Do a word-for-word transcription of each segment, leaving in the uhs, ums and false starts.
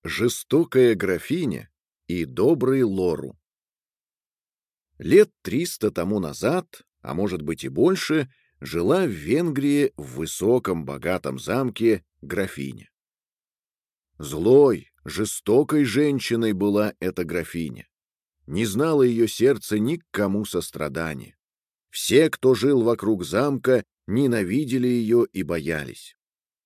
Жестокая графиня и добрый Лору. Лет триста тому назад, а может быть и больше, жила в Венгрии в высоком богатом замке графиня. Злой, жестокой женщиной была эта графиня. Не знало ее сердце ни к кому сострадания. Все, кто жил вокруг замка, ненавидели ее и боялись.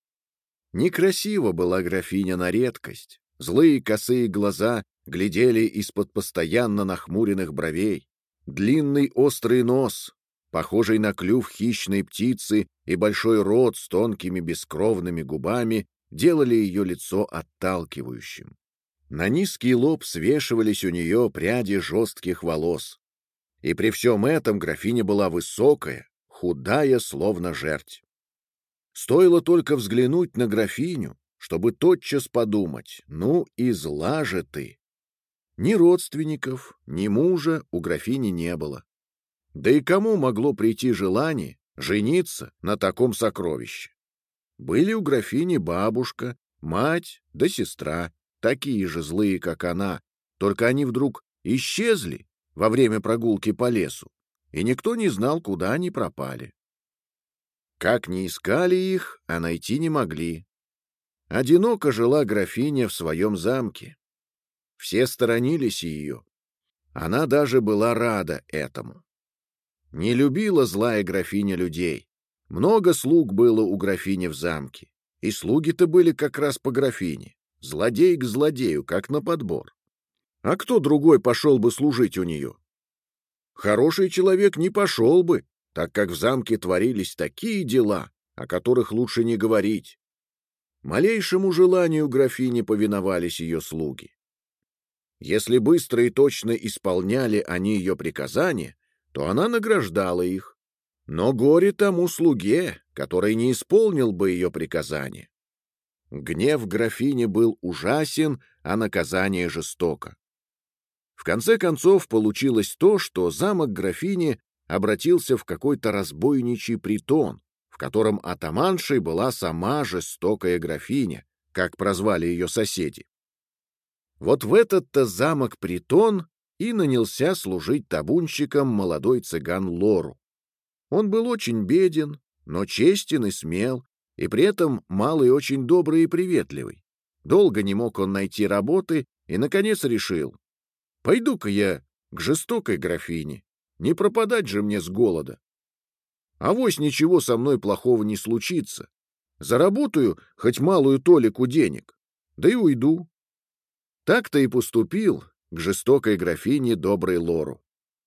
Некрасива была графиня на редкость. Злые косые глаза глядели из-под постоянно нахмуренных бровей. Длинный острый нос, похожий на клюв хищной птицы, и большой рот с тонкими бескровными губами делали ее лицо отталкивающим. На низкий лоб свешивались у нее пряди жестких волос. И при всем этом графиня была высокая, худая, словно жерть. Стоило только взглянуть на графиню, чтобы тотчас подумать: ну и зла же ты. Ни родственников, ни мужа у графини не было. Да и кому могло прийти желание жениться на таком сокровище? Были у графини бабушка, мать да сестра, такие же злые, как она, только они вдруг исчезли во время прогулки по лесу, и никто не знал, куда они пропали. Как ни искали их, а найти не могли. Одиноко жила графиня в своем замке. Все сторонились ее. Она даже была рада этому. Не любила злая графиня людей. Много слуг было у графини в замке. И слуги-то были как раз по графине. Злодей к злодею, как на подбор. А кто другой пошел бы служить у нее? Хороший человек не пошел бы, так как в замке творились такие дела, о которых лучше не говорить. Малейшему желанию графини повиновались ее слуги. Если быстро и точно исполняли они ее приказания, то она награждала их. Но горе тому слуге, который не исполнил бы ее приказания. Гнев графини был ужасен, а наказание жестоко. В конце концов получилось то, что замок графини обратился в какой-то разбойничий притон, в котором атаманшей была сама жестокая графиня, как прозвали ее соседи. Вот в этот-то замок-притон и нанялся служить табунщиком молодой цыган Лору. Он был очень беден, но честен и смел, и при этом малый очень добрый и приветливый. Долго не мог он найти работы и, наконец, решил: пойду-ка я к жестокой графине, не пропадать же мне с голода. Авось ничего со мной плохого не случится. Заработаю хоть малую толику денег, да и уйду. Так-то и поступил к жестокой графине добрый Лору.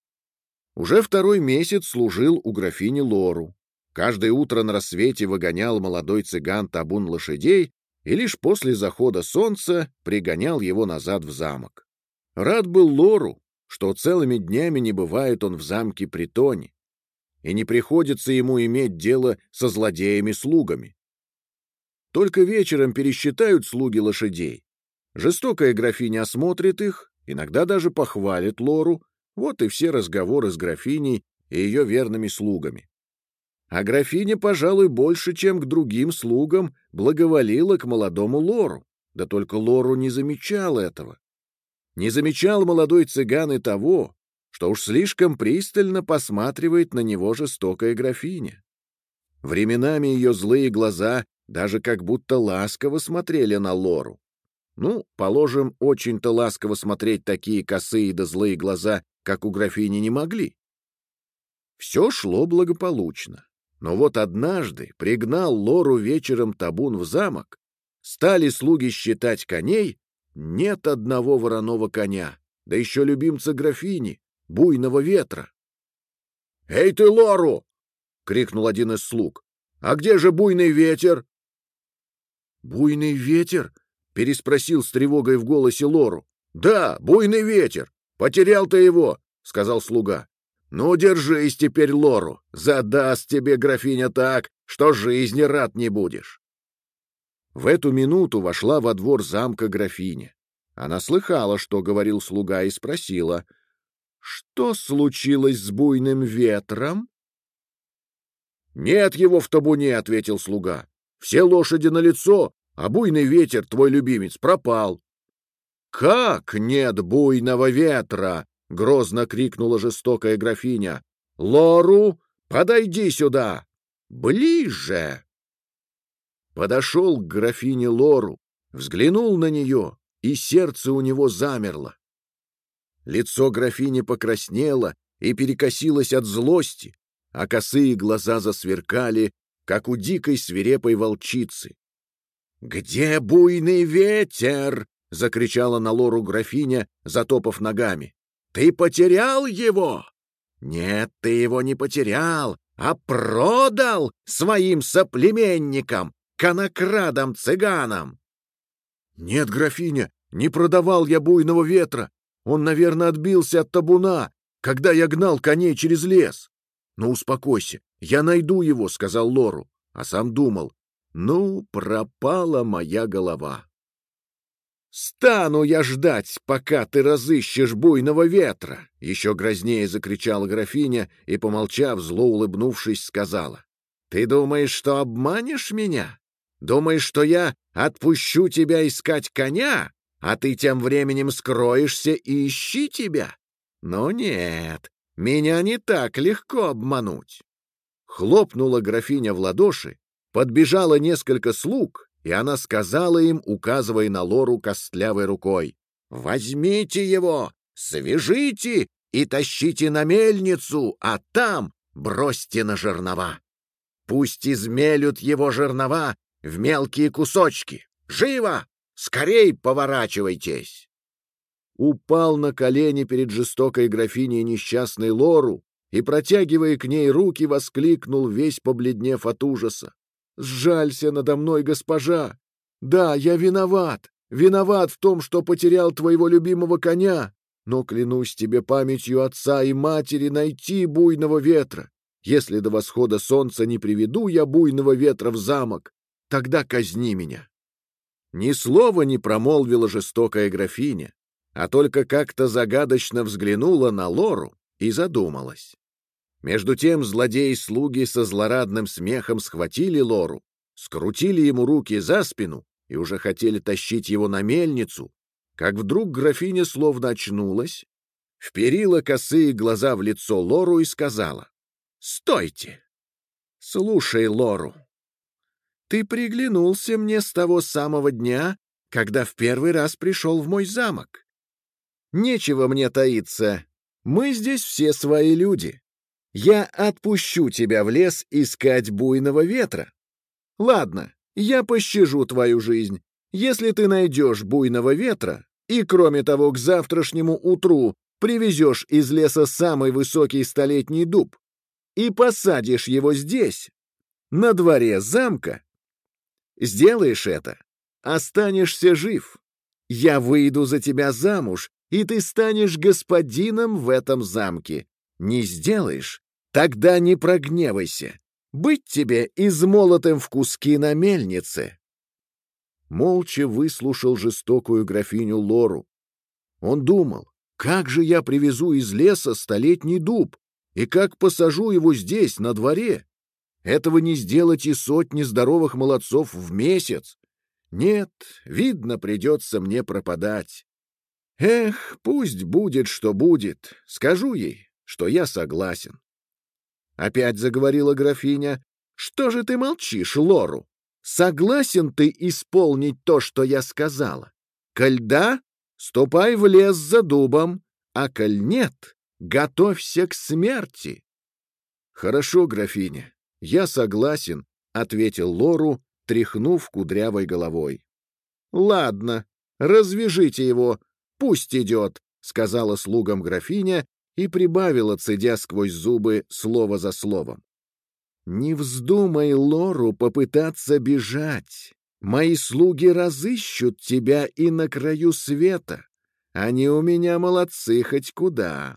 Уже второй месяц служил у графини Лору. Каждое утро на рассвете выгонял молодой цыган табун лошадей и лишь после захода солнца пригонял его назад в замок. Рад был Лору, что целыми днями не бывает он в замке-притоне, и не приходится ему иметь дело со злодеями-слугами. Только вечером пересчитают слуги лошадей. Жестокая графиня осмотрит их, иногда даже похвалит Лору, вот и все разговоры с графиней и ее верными слугами. А графиня, пожалуй, больше, чем к другим слугам, благоволила к молодому Лору, да только Лору не замечал этого. Не замечал молодой цыган и того, что уж слишком пристально посматривает на него жестокая графиня. Временами ее злые глаза даже как будто ласково смотрели на Лору. Ну, положим, очень-то ласково смотреть такие косые да злые глаза, как у графини, не могли. Все шло благополучно. Но вот однажды пригнал Лору вечером табун в замок, стали слуги считать коней, нет одного вороного коня, да еще любимца графини, буйного ветра. — Эй ты, Лору! — крикнул один из слуг. — А где же буйный ветер? — Буйный ветер? — переспросил с тревогой в голосе Лору. — Да, буйный ветер. Потерял ты его, — сказал слуга. — Ну, держись теперь, Лору. Задаст тебе графиня так, что жизни рад не будешь. В эту минуту вошла во двор замка графиня. Она слыхала, что говорил слуга, и спросила: — Что случилось с буйным ветром? — Нет его в табуне, — ответил слуга. — Все лошади налицо, а буйный ветер, твой любимец, пропал. «Как нет буйного ветра?» — грозно крикнула жестокая графиня. «Лору, подойди сюда! Ближе!» Подошел к графине Лору, взглянул на нее, и сердце у него замерло. Лицо графини покраснело и перекосилось от злости, а косые глаза засверкали, как у дикой свирепой волчицы. «Где буйный ветер?» — закричала на Лору графиня, затопав ногами. «Ты потерял его?» «Нет, ты его не потерял, а продал своим соплеменникам, конокрадам-цыганам!» «Нет, графиня, не продавал я буйного ветра. Он, наверное, отбился от табуна, когда я гнал коней через лес. Ну, успокойся, я найду его», — сказал Лору, а сам думал: «Ну, пропала моя голова. Стану я ждать, пока ты разыщешь буйного ветра!» Еще грознее закричала графиня и, помолчав, зло улыбнувшись, сказала: «Ты думаешь, что обманешь меня? Думаешь, что я отпущу тебя искать коня, а ты тем временем скроешься и ищи тебя? Но нет, меня не так легко обмануть». Хлопнула графиня в ладоши, подбежало несколько слуг, и она сказала им, указывая на Лору костлявой рукой: «Возьмите его, свяжите и тащите на мельницу, а там бросьте на жернова. Пусть измелют его жернова в мелкие кусочки. Живо! Скорей поворачивайтесь!» Упал на колени перед жестокой графиней несчастный Лору и, протягивая к ней руки, воскликнул, весь побледнев от ужаса: «Сжалься надо мной, госпожа! Да, я виноват, виноват в том, что потерял твоего любимого коня, но клянусь тебе памятью отца и матери найти буйного ветра. Если до восхода солнца не приведу я буйного ветра в замок, тогда казни меня». Ни слова не промолвила жестокая графиня, а только как-то загадочно взглянула на Лору и задумалась. Между тем злодеи-слуги со злорадным смехом схватили Лору, скрутили ему руки за спину и уже хотели тащить его на мельницу, как вдруг графиня словно очнулась, вперила косые глаза в лицо Лору и сказала: «Стойте! Слушай, Лору, ты приглянулся мне с того самого дня, когда в первый раз пришел в мой замок. Нечего мне таиться, мы здесь все свои люди. Я отпущу тебя в лес искать буйного ветра. Ладно, я пощажу твою жизнь, если ты найдешь буйного ветра и, кроме того, к завтрашнему утру привезешь из леса самый высокий столетний дуб и посадишь его здесь, на дворе замка. Сделаешь это, останешься жив. Я выйду за тебя замуж, и ты станешь господином в этом замке. Не сделаешь, тогда не прогневайся. Быть тебе измолотым в куски на мельнице». Молча выслушал жестокую графиню Лору. Он думал: как же я привезу из леса столетний дуб, и как посажу его здесь, на дворе? Этого не сделать и сотни здоровых молодцов в месяц. Нет, видно, придется мне пропадать. Эх, пусть будет, что будет. Скажу ей, что я согласен. Опять заговорила графиня: «Что же ты молчишь, Лору? Согласен ты исполнить то, что я сказала? Коль да, ступай в лес за дубом, а коль нет, готовься к смерти». «Хорошо, графиня, я согласен», — ответил Лору, тряхнув кудрявой головой. «Ладно, развяжите его, пусть идет», — сказала слугам графиня и прибавила, цедя сквозь зубы слово за словом: «Не вздумай, Лору, попытаться бежать. Мои слуги разыщут тебя и на краю света. Они у меня молодцы хоть куда».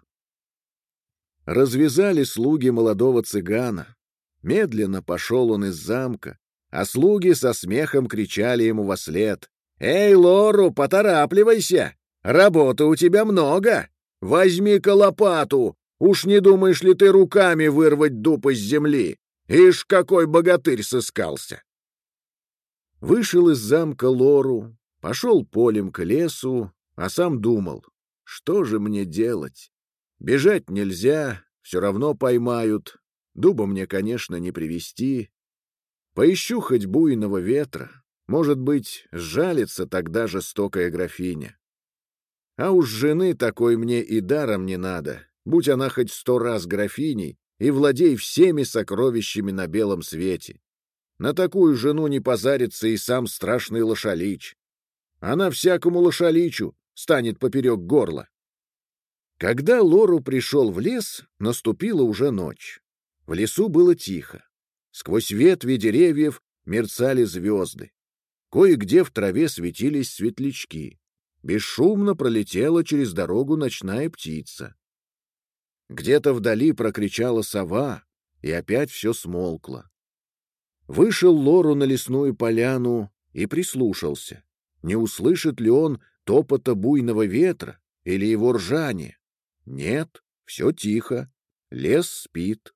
Развязали слуги молодого цыгана. Медленно пошел он из замка, а слуги со смехом кричали ему вослед: «Эй, Лору, поторапливайся! Работы у тебя много! Возьми-ка лопату! Уж не думаешь ли ты руками вырвать дуб из земли? Ишь, какой богатырь сыскался!» Вышел из замка Лору, пошел полем к лесу а сам думал, что же мне делать? Бежать нельзя, все равно поймают, дуба мне, конечно, не привести. Поищу хоть буйного ветра, может быть, сжалится тогда жестокая графиня. А уж жены такой мне и даром не надо, будь она хоть сто раз графиней и владей всеми сокровищами на белом свете. На такую жену не позарится и сам страшный лошалич. Она всякому лошаличу станет поперек горла. Когда Лору пришел в лес, наступила уже ночь. В лесу было тихо. Сквозь ветви деревьев мерцали звезды. Кое-где в траве светились светлячки. Бесшумно пролетела через дорогу ночная птица. Где-то вдали прокричала сова, и опять все смолкло. Вышел Лору на лесную поляну и прислушался. Не услышит ли он топота буйного ветра или его ржания? Нет, все тихо, лес спит.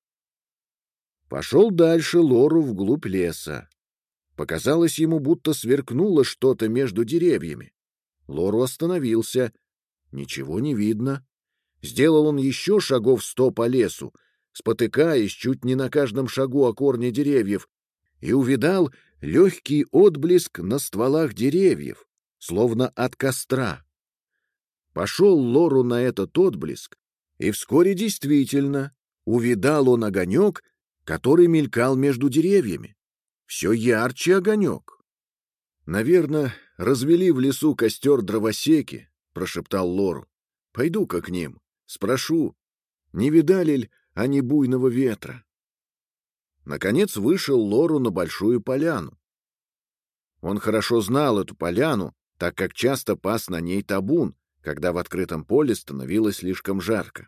Пошел дальше Лору вглубь леса. Показалось ему, будто сверкнуло что-то между деревьями. Лору остановился. Ничего не видно. Сделал он еще шагов сто по лесу, спотыкаясь чуть не на каждом шагу о корне деревьев, и увидал легкий отблеск на стволах деревьев, словно от костра. Пошел Лору на этот отблеск, и вскоре действительно увидал он огонек, который мелькал между деревьями. Все ярче огонек. «Наверно, развели в лесу костер дровосеки», — прошептал Лору. «Пойду-ка к ним, спрошу, не видали ли они буйного ветра?» Наконец вышел Лору на большую поляну. Он хорошо знал эту поляну, так как часто пас на ней табун, когда в открытом поле становилось слишком жарко.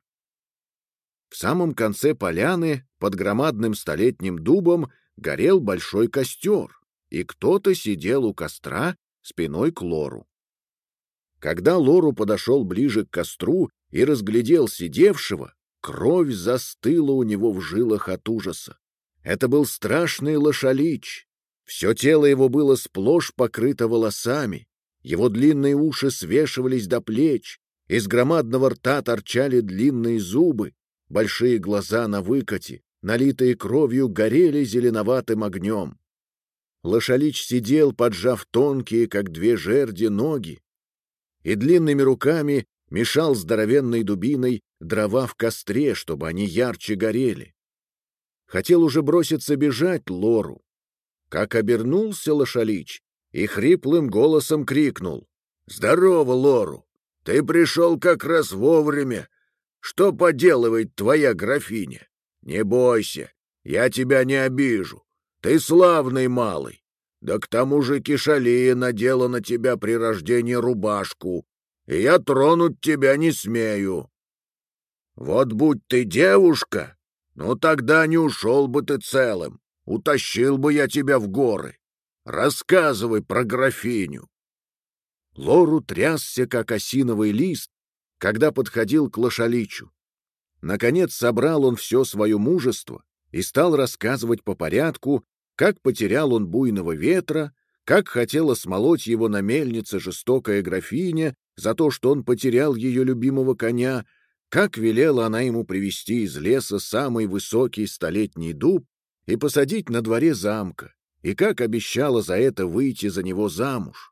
В самом конце поляны, под громадным столетним дубом, горел большой костер, и кто-то сидел у костра спиной к Лору. Когда Лору подошел ближе к костру и разглядел сидевшего, кровь застыла у него в жилах от ужаса. Это был страшный лошалич. Все тело его было сплошь покрыто волосами, его длинные уши свешивались до плеч, из громадного рта торчали длинные зубы, большие глаза на выкате, налитые кровью, горели зеленоватым огнем. Лошалич сидел, поджав тонкие, как две жерди, ноги, и длинными руками мешал здоровенной дубиной дрова в костре, чтобы они ярче горели. Хотел уже броситься бежать Лору, как обернулся лошалич и хриплым голосом крикнул: «Здорово, Лору! Ты пришел как раз вовремя! Что поделывает твоя графиня? Не бойся, я тебя не обижу. Ты славный малый. Да к тому же Кишалия надела на тебя при рождении рубашку, и я тронуть тебя не смею. Вот будь ты девушка, ну тогда не ушел бы ты целым, утащил бы я тебя в горы. Рассказывай про графиню». Лору трясся, как осиновый лист, когда подходил к лошаличу. Наконец собрал он все свое мужество и стал рассказывать по порядку, как потерял он буйного ветра, как хотела смолоть его на мельнице жестокая графиня за то, что он потерял ее любимого коня, как велела она ему привезти из леса самый высокий столетний дуб и посадить на дворе замка, и как обещала за это выйти за него замуж.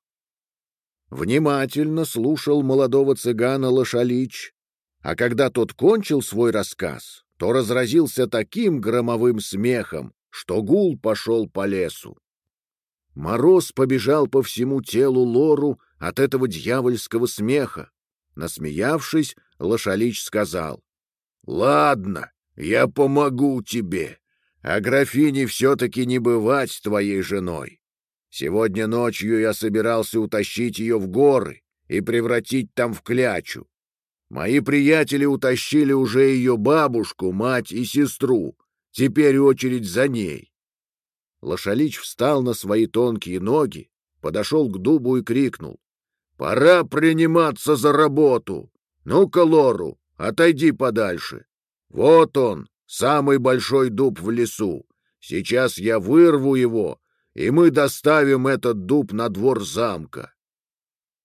Внимательно слушал молодого цыгана лошалич, а когда тот кончил свой рассказ, то разразился таким громовым смехом, что гул пошел по лесу. Мороз побежал по всему телу Лору от этого дьявольского смеха. Насмеявшись, лошалич сказал: «Ладно, я помогу тебе, а графине все-таки не бывать твоей женой. Сегодня ночью я собирался утащить ее в горы и превратить там в клячу. Мои приятели утащили уже ее бабушку, мать и сестру. Теперь очередь за ней». Лошалич встал на свои тонкие ноги, подошел к дубу и крикнул: «Пора приниматься за работу! Ну-ка, Лору, отойди подальше. Вот он, самый большой дуб в лесу. Сейчас я вырву его, и мы доставим этот дуб на двор замка».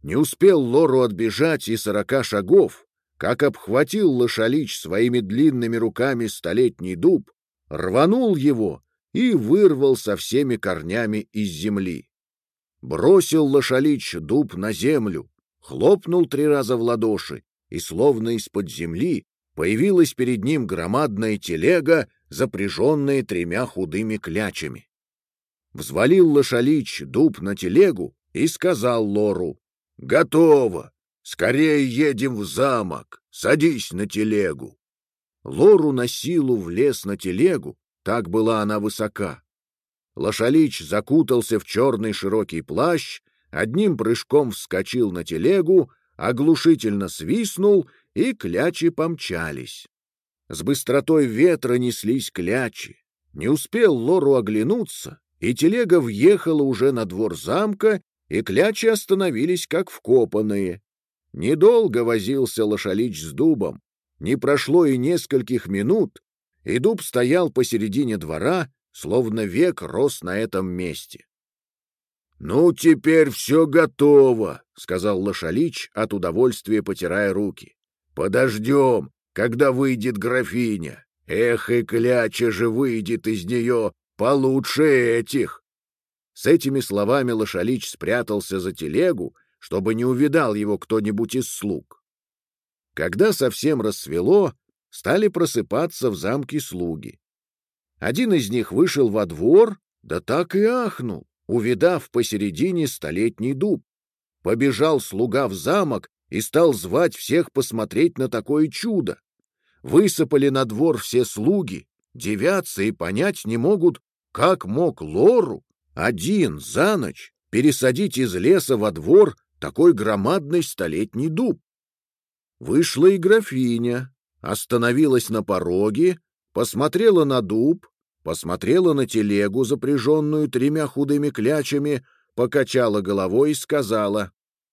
Не успел Лору отбежать и сорока шагов, как обхватил Лошалич своими длинными руками столетний дуб, рванул его и вырвал со всеми корнями из земли. Бросил Лошалич дуб на землю, хлопнул три раза в ладоши, и словно из-под земли появилась перед ним громадная телега, запряженная тремя худыми клячами. Взвалил Лошалич дуб на телегу и сказал Лору: «Готово! Скорее едем в замок! Садись на телегу!» Лору на силу влез на телегу, так была она высока. Лошалич закутался в черный широкий плащ, одним прыжком вскочил на телегу, оглушительно свистнул, и клячи помчались. С быстротой ветра неслись клячи. Не успел Лору оглянуться, и телега въехала уже на двор замка, и клячи остановились как вкопанные. Недолго возился Лошалич с дубом. Не прошло и нескольких минут, и дуб стоял посередине двора, словно век рос на этом месте. «Ну, теперь все готово», — сказал Лошалич, от удовольствия потирая руки. «Подождем, когда выйдет графиня. Эх, и кляча же выйдет из нее получше этих». С этими словами Лошалич спрятался за телегу, чтобы не увидал его кто-нибудь из слуг. Когда совсем рассвело, стали просыпаться в замке слуги. Один из них вышел во двор, да так и ахнул, увидав посередине столетний дуб. Побежал слуга в замок и стал звать всех посмотреть на такое чудо. Высыпали на двор все слуги, дивятся и понять не могут, как мог Лору один за ночь пересадить из леса во двор такой громадный столетний дуб. Вышла и графиня, остановилась на пороге, посмотрела на дуб, посмотрела на телегу, запряженную тремя худыми клячами, покачала головой и сказала: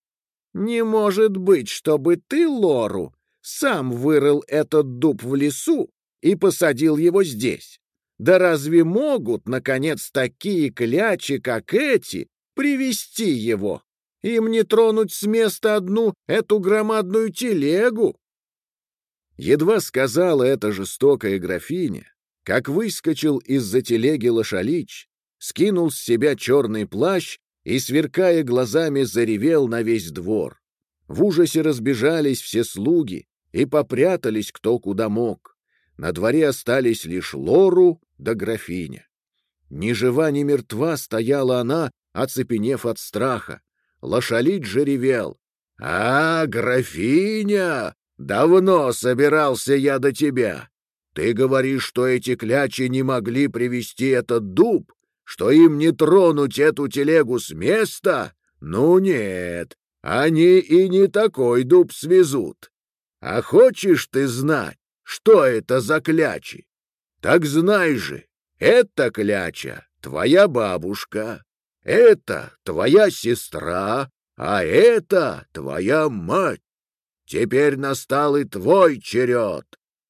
«Не может быть, чтобы ты, Лору, сам вырыл этот дуб в лесу и посадил его здесь. Да разве могут, наконец, такие клячи, как эти, привести его? Им не тронуть с места одну эту громадную телегу». Едва сказала эта жестокая графиня, как выскочил из-за телеги Лошалич, скинул с себя черный плащ и, сверкая глазами, заревел на весь двор. В ужасе разбежались все слуги и попрятались кто куда мог. На дворе остались лишь Лору да графиня. Ни жива, ни мертва стояла она, оцепенев от страха. Лошалич же ревел: «А, графиня, давно собирался я до тебя. Ты говоришь, что эти клячи не могли привести этот дуб, что им не тронуть эту телегу с места? Ну нет, они и не такой дуб свезут. А хочешь ты знать, что это за клячи? Так знай же, эта кляча твоя бабушка, это твоя сестра, а это твоя мать. Теперь настал и твой черед.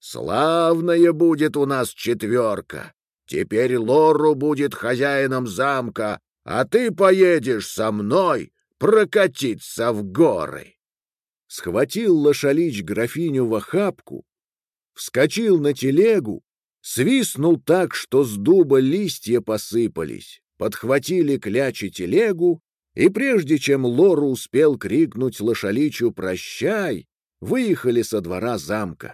Славная будет у нас четверка. Теперь Лору будет хозяином замка, а ты поедешь со мной прокатиться в горы». Схватил Лошалич графиню в охапку, вскочил на телегу, свистнул так, что с дуба листья посыпались, подхватили клячи телегу, и прежде чем Лору успел крикнуть Лошаличу «Прощай!», выехали со двора замка.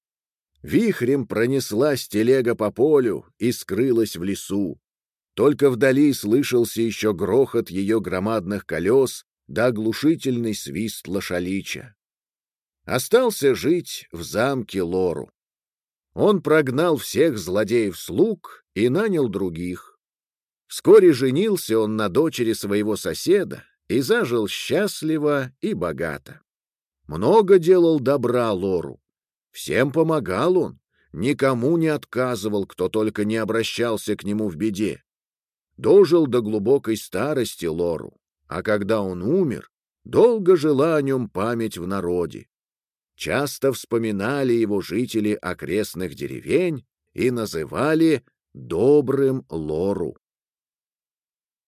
Вихрем пронеслась телега по полю и скрылась в лесу. Только вдали слышался еще грохот ее громадных колес да оглушительный свист Лошалича. Остался жить в замке Лору. Он прогнал всех злодеев-слуг и нанял других. Вскоре женился он на дочери своего соседа и зажил счастливо и богато. Много делал добра Лору. Всем помогал он, никому не отказывал, кто только не обращался к нему в беде. Дожил до глубокой старости Лору, а когда он умер, долго жила о нем память в народе. Часто вспоминали его жители окрестных деревень и называли добрым Лору.